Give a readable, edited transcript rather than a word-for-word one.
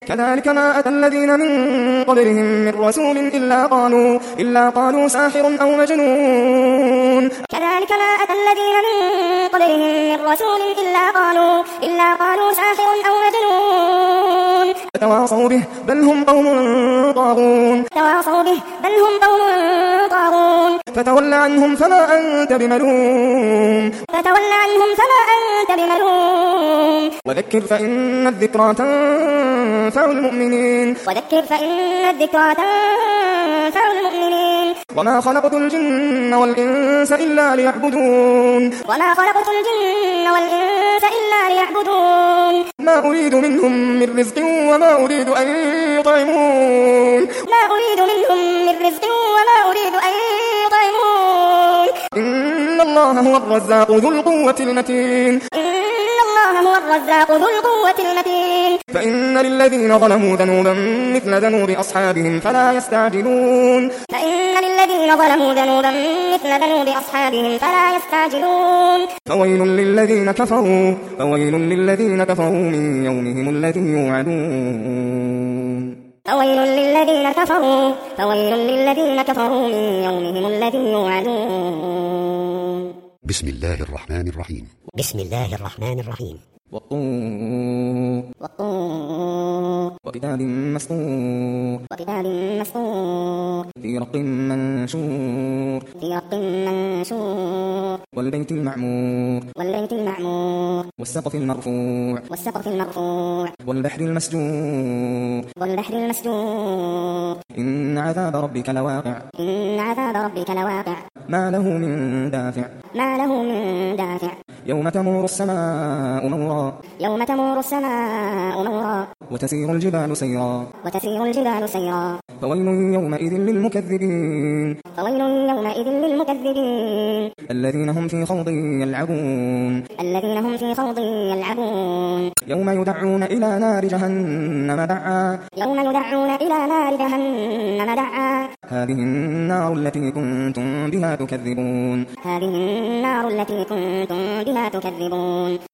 كذلك ما أتى الذين من قبلهم من رسول إلا قالوا ساحر أو مجنون. كذلك ما أتى الذين من قبلهم من رسول إلا قالوا ساحر أو مجنون. فتواصوا به بل هم قوم طاغون. فتول عنهم فما أنت بملوم. وذكر فإن الذكرى تنفع المؤمنين. وما خلقت الجن والإنس إلا ليعبدون. ما أريد منهم من رزق وما أريد أن يطعمون. إن الله هو الرزاق ذو القوة المتين. فإن للذين ظلموا ذنوبا مثل ذنوب أصحابهم فلا يستعجلون. فويل للذين كفروا من يومهم الذي يوعدون. بسم الله الرحمن الرحيم. والطور وكتاب مسطور في رق منشور والبيت المعمور والسقف المرفوع والبحر المسجور إن عذاب ربك لواقع ما له من دافع يوم تمور السماء مورا وتسير الجبال سيرا فويل يومئذ للمكذبين الذين هم في خوض يلعبون يوم يدعون إلى نار جهنم دعا هذه النار التي كنتم بها تكذبون